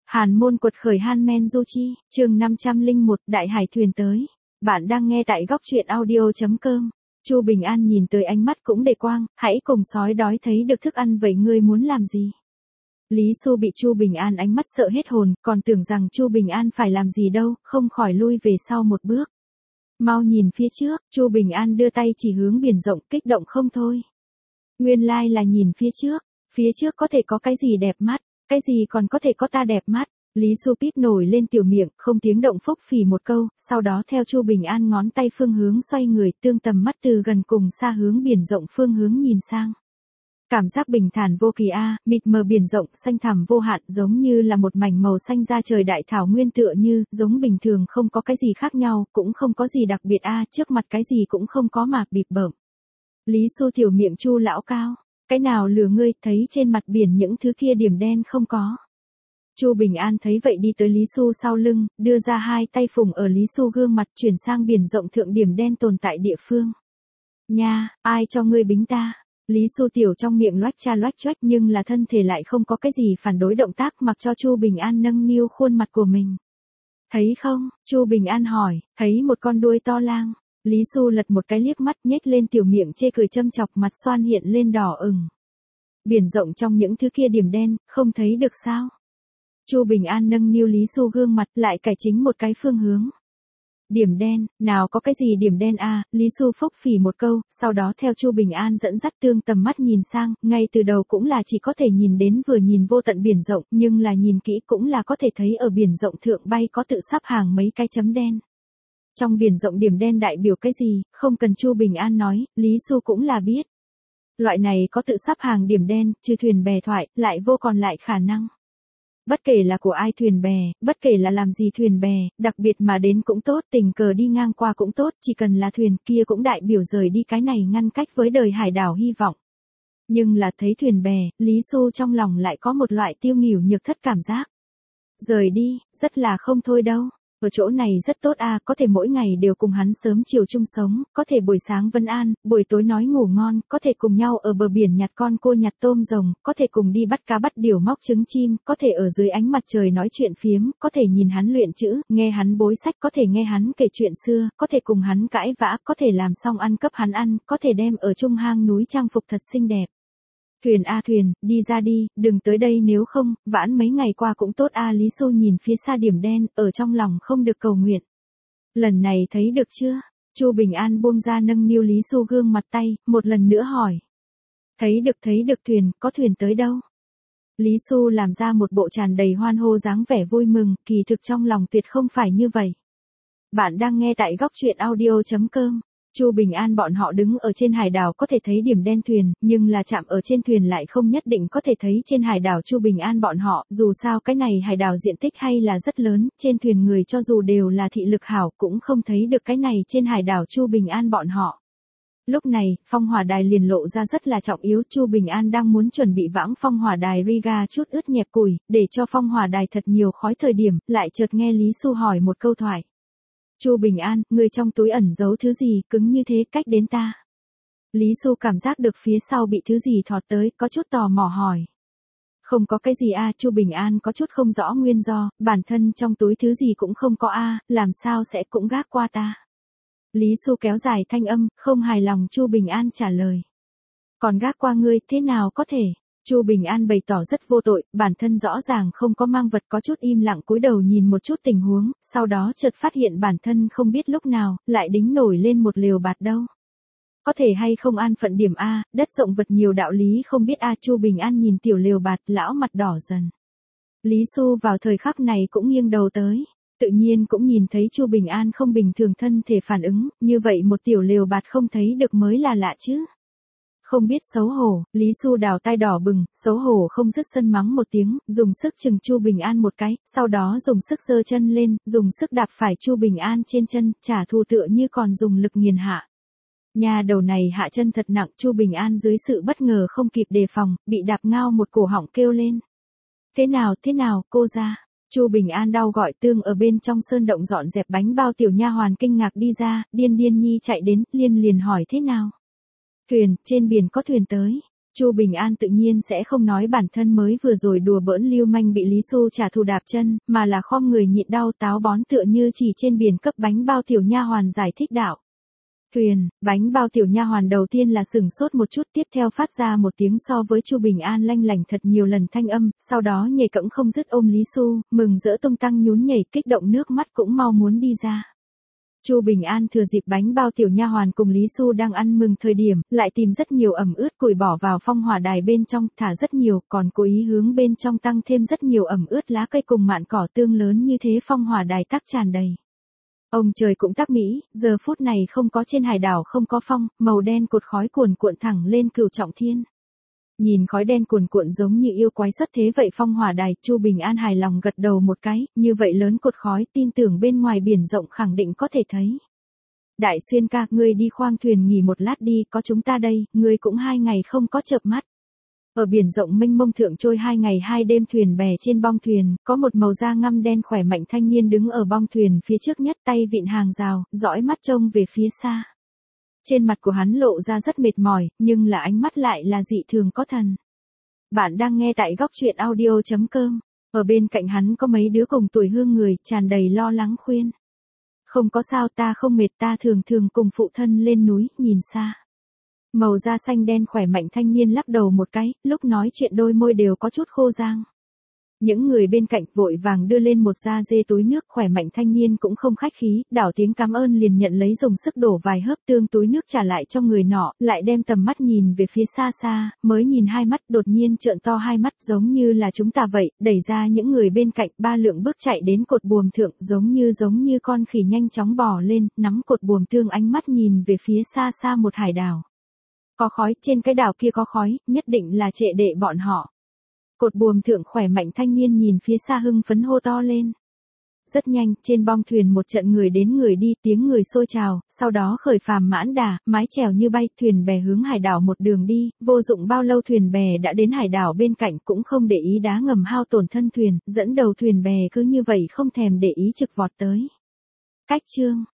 Hàn môn quật khởi Han Du Chi, chương 501, Đại Hải thuyền tới. Bạn đang nghe tại góc truyện audio.com. Chu Bình An nhìn tới ánh mắt cũng đầy quang, hãy cùng sói đói thấy được thức ăn vậy ngươi muốn làm gì? Lý Xu bị Chu Bình An ánh mắt sợ hết hồn, còn tưởng rằng Chu Bình An phải làm gì đâu, không khỏi lui về sau một bước. Mau nhìn phía trước, Chu Bình An đưa tay chỉ hướng biển rộng, kích động không thôi. Nguyên lai là nhìn phía trước có thể có cái gì đẹp mắt, cái gì còn có thể có ta đẹp mắt. Lý Xu Píp nổi lên tiểu miệng, không tiếng động phốc phì một câu, sau đó theo Chu Bình An ngón tay phương hướng xoay người, tương tầm mắt từ gần cùng xa hướng biển rộng phương hướng nhìn sang. Cảm giác bình thản vô kỳ a, mịt mờ biển rộng xanh thẳm vô hạn, giống như là một mảnh màu xanh da trời đại thảo nguyên, tựa như giống bình thường không có cái gì khác nhau, cũng không có gì đặc biệt a, trước mặt cái gì cũng không có mà bịp bợm. Lý Xu tiểu miệng Chu lão cao, cái nào lừa ngươi, thấy trên mặt biển những thứ kia điểm đen không có. Chu Bình An thấy vậy đi tới Lý Xu sau lưng, đưa ra hai tay phùng ở Lý Xu gương mặt, chuyển sang biển rộng thượng điểm đen tồn tại địa phương. Nha, ai cho ngươi bính ta? Lý Xu tiểu trong miệng loách choách nhưng là thân thể lại không có cái gì phản đối động tác, mặc cho Chu Bình An nâng niu khuôn mặt của mình. Thấy không? Chu Bình An hỏi, thấy một con đuôi to lang. Lý Xu lật một cái liếc mắt, nhếch lên tiểu miệng chê cười châm chọc, mặt xoan hiện lên đỏ ửng. Biển rộng trong những thứ kia điểm đen, không thấy được sao? Chu Bình An nâng niu Lý Xu gương mặt, lại cải chính một cái phương hướng. Điểm đen, nào có cái gì điểm đen a? Lý Xu phốc phì một câu, sau đó theo Chu Bình An dẫn dắt tương tầm mắt nhìn sang, ngay từ đầu cũng là chỉ có thể nhìn đến vừa nhìn vô tận biển rộng, nhưng là nhìn kỹ cũng là có thể thấy ở biển rộng thượng bay có tự sắp hàng mấy cái chấm đen. Trong biển rộng điểm đen đại biểu cái gì, không cần Chu Bình An nói, Lý Xu cũng là biết. Loại này có tự sắp hàng điểm đen, trừ thuyền bè thoại, lại vô còn lại khả năng. Bất kể là của ai thuyền bè, bất kể là làm gì thuyền bè, đặc biệt mà đến cũng tốt, tình cờ đi ngang qua cũng tốt, chỉ cần là thuyền kia cũng đại biểu rời đi cái này ngăn cách với đời hải đảo hy vọng. Nhưng là thấy thuyền bè, Lý Xu trong lòng lại có một loại tiêu nghỉu nhược thất cảm giác. Rời đi, rất là không thôi đâu. Ở chỗ này rất tốt a, có thể mỗi ngày đều cùng hắn sớm chiều chung sống, có thể buổi sáng vân an, buổi tối nói ngủ ngon, có thể cùng nhau ở bờ biển nhặt con cua nhặt tôm rồng, có thể cùng đi bắt cá bắt điểu móc trứng chim, có thể ở dưới ánh mặt trời nói chuyện phiếm, có thể nhìn hắn luyện chữ, nghe hắn bối sách, có thể nghe hắn kể chuyện xưa, có thể cùng hắn cãi vã, có thể làm xong ăn cấp hắn ăn, có thể đem ở chung hang núi trang phục thật xinh đẹp. Thuyền a thuyền, đi ra đi, đừng tới đây nếu không, vãn mấy ngày qua cũng tốt a. Lý Xu nhìn phía xa điểm đen, ở trong lòng không được cầu nguyện. Lần này thấy được chưa? Chu Bình An buông ra nâng niu Lý Xu gương mặt tay, một lần nữa hỏi. Thấy được thuyền, có thuyền tới đâu? Lý Xu làm ra một bộ tràn đầy hoan hô dáng vẻ vui mừng, kỳ thực trong lòng tuyệt không phải như vậy. Bạn đang nghe tại góc truyện audio.com. Chu Bình An bọn họ đứng ở trên hải đảo có thể thấy điểm đen thuyền, nhưng là chạm ở trên thuyền lại không nhất định có thể thấy trên hải đảo Chu Bình An bọn họ, dù sao cái này hải đảo diện tích hay là rất lớn, trên thuyền người cho dù đều là thị lực hảo cũng không thấy được cái này trên hải đảo Chu Bình An bọn họ. Lúc này, phong hỏa đài liền lộ ra rất là trọng yếu, Chu Bình An đang muốn chuẩn bị vãng phong hỏa đài Riga chút ướt nhẹp củi, để cho phong hỏa đài thật nhiều khói thời điểm, lại chợt nghe Lý Xu hỏi một câu thoại. Chu Bình An, người trong túi ẩn giấu thứ gì, cứng như thế, cách đến ta. Lý Xu cảm giác được phía sau bị thứ gì thọt tới, có chút tò mò hỏi. Không có cái gì a. Chu Bình An có chút không rõ nguyên do, bản thân trong túi thứ gì cũng không có a, làm sao sẽ cũng gác qua ta. Lý Xu kéo dài thanh âm, không hài lòng. Chu Bình An trả lời. Còn gác qua ngươi, thế nào có thể? Chu Bình An bày tỏ rất vô tội, bản thân rõ ràng không có mang vật, có chút im lặng cúi đầu nhìn một chút tình huống, sau đó chợt phát hiện bản thân không biết lúc nào, lại đính nổi lên một lều bạt đâu. Có thể hay không an phận điểm a, đất rộng vật nhiều đạo lý không biết a. Chu Bình An nhìn tiểu lều bạt, lão mặt đỏ dần. Lý Xu vào thời khắc này cũng nghiêng đầu tới, tự nhiên cũng nhìn thấy Chu Bình An không bình thường thân thể phản ứng, như vậy một tiểu lều bạt không thấy được mới là lạ chứ. Không biết xấu hổ, Lý Xu đào tay đỏ bừng, xấu hổ không dứt sân mắng một tiếng, dùng sức chừng Chu Bình An một cái, sau đó dùng sức giơ chân lên, dùng sức đạp phải Chu Bình An trên chân, trả thù tựa như còn dùng lực nghiền hạ. Nhà đầu này hạ chân thật nặng, Chu Bình An dưới sự bất ngờ không kịp đề phòng, bị đạp ngao một cổ họng kêu lên. Thế nào, cô ra? Chu Bình An đau gọi tương ở bên trong sơn động dọn dẹp bánh bao tiểu nha hoàn kinh ngạc đi ra, điên nhi chạy đến, liền hỏi thế nào? Thuyền, trên biển có thuyền tới. Chu Bình An tự nhiên sẽ không nói bản thân mới vừa rồi đùa bỡn lưu manh bị Lý Xu trả thù đạp chân, mà là khom người nhịn đau táo bón tựa như chỉ trên biển cấp bánh bao tiểu nha hoàn giải thích đạo. Thuyền, bánh bao tiểu nha hoàn đầu tiên là sửng sốt một chút, tiếp theo phát ra một tiếng so với Chu Bình An lanh lảnh thật nhiều lần thanh âm, sau đó nhảy cẫng không dứt ôm Lý Xu, mừng rỡ tung tăng nhún nhảy, kích động nước mắt cũng mau muốn đi ra. Chu Bình An thừa dịp bánh bao tiểu nha hoàn cùng Lý Xu đang ăn mừng thời điểm, lại tìm rất nhiều ẩm ướt củi bỏ vào phong hỏa đài bên trong, thả rất nhiều, còn cố ý hướng bên trong tăng thêm rất nhiều ẩm ướt lá cây cùng mạn cỏ tương lớn, như thế phong hỏa đài tắc tràn đầy. Ông trời cũng tác mỹ, giờ phút này không có trên hải đảo không có phong, màu đen cột khói cuồn cuộn thẳng lên Cửu Trọng Thiên. Nhìn khói đen cuồn cuộn giống như yêu quái xuất thế vậy phong hỏa đài, Chu Bình An hài lòng gật đầu một cái, như vậy lớn cột khói, tin tưởng bên ngoài biển rộng khẳng định có thể thấy. Đại Xuyên ca, ngươi đi khoang thuyền nghỉ một lát đi, có chúng ta đây, ngươi cũng 2 ngày không có chợp mắt. Ở biển rộng mênh mông thượng trôi 2 ngày 2 đêm thuyền bè trên bong thuyền, có một màu da ngăm đen khỏe mạnh thanh niên đứng ở bong thuyền phía trước nhất, tay vịn hàng rào, dõi mắt trông về phía xa. Trên mặt của hắn lộ ra rất mệt mỏi, nhưng là ánh mắt lại là dị thường có thần. Bạn đang nghe tại góc truyện audio.com. Ở bên cạnh hắn có mấy đứa cùng tuổi hương người, tràn đầy lo lắng khuyên. Không có sao, ta không mệt, ta thường thường cùng phụ thân lên núi, nhìn xa. Màu da xanh đen khỏe mạnh thanh niên lắc đầu một cái, lúc nói chuyện đôi môi đều có chút khô rang. Những người bên cạnh vội vàng đưa lên một da dê túi nước, khỏe mạnh thanh niên cũng không khách khí, đảo tiếng cảm ơn liền nhận lấy dùng sức đổ vài hớp tương túi nước trả lại cho người nọ, lại đem tầm mắt nhìn về phía xa xa, mới nhìn 2 mắt đột nhiên trợn to 2 mắt giống như là chúng ta vậy, đẩy ra những người bên cạnh, 3 lượng bước chạy đến cột buồm thượng giống như con khỉ nhanh chóng bò lên, nắm cột buồm tương ánh mắt nhìn về phía xa xa một hải đảo. Có khói, trên cái đảo kia có khói, nhất định là trệ đệ bọn họ. Cột buồm thượng khỏe mạnh thanh niên nhìn phía xa hưng phấn hô to lên. Rất nhanh, trên bong thuyền một trận người đến người đi, tiếng người xôi trào, sau đó khởi phàm mãn đà, mái chèo như bay, thuyền bè hướng hải đảo một đường đi, vô dụng bao lâu thuyền bè đã đến hải đảo bên cạnh, cũng không để ý đá ngầm hao tổn thân thuyền, dẫn đầu thuyền bè cứ như vậy không thèm để ý trực vọt tới. Cách chương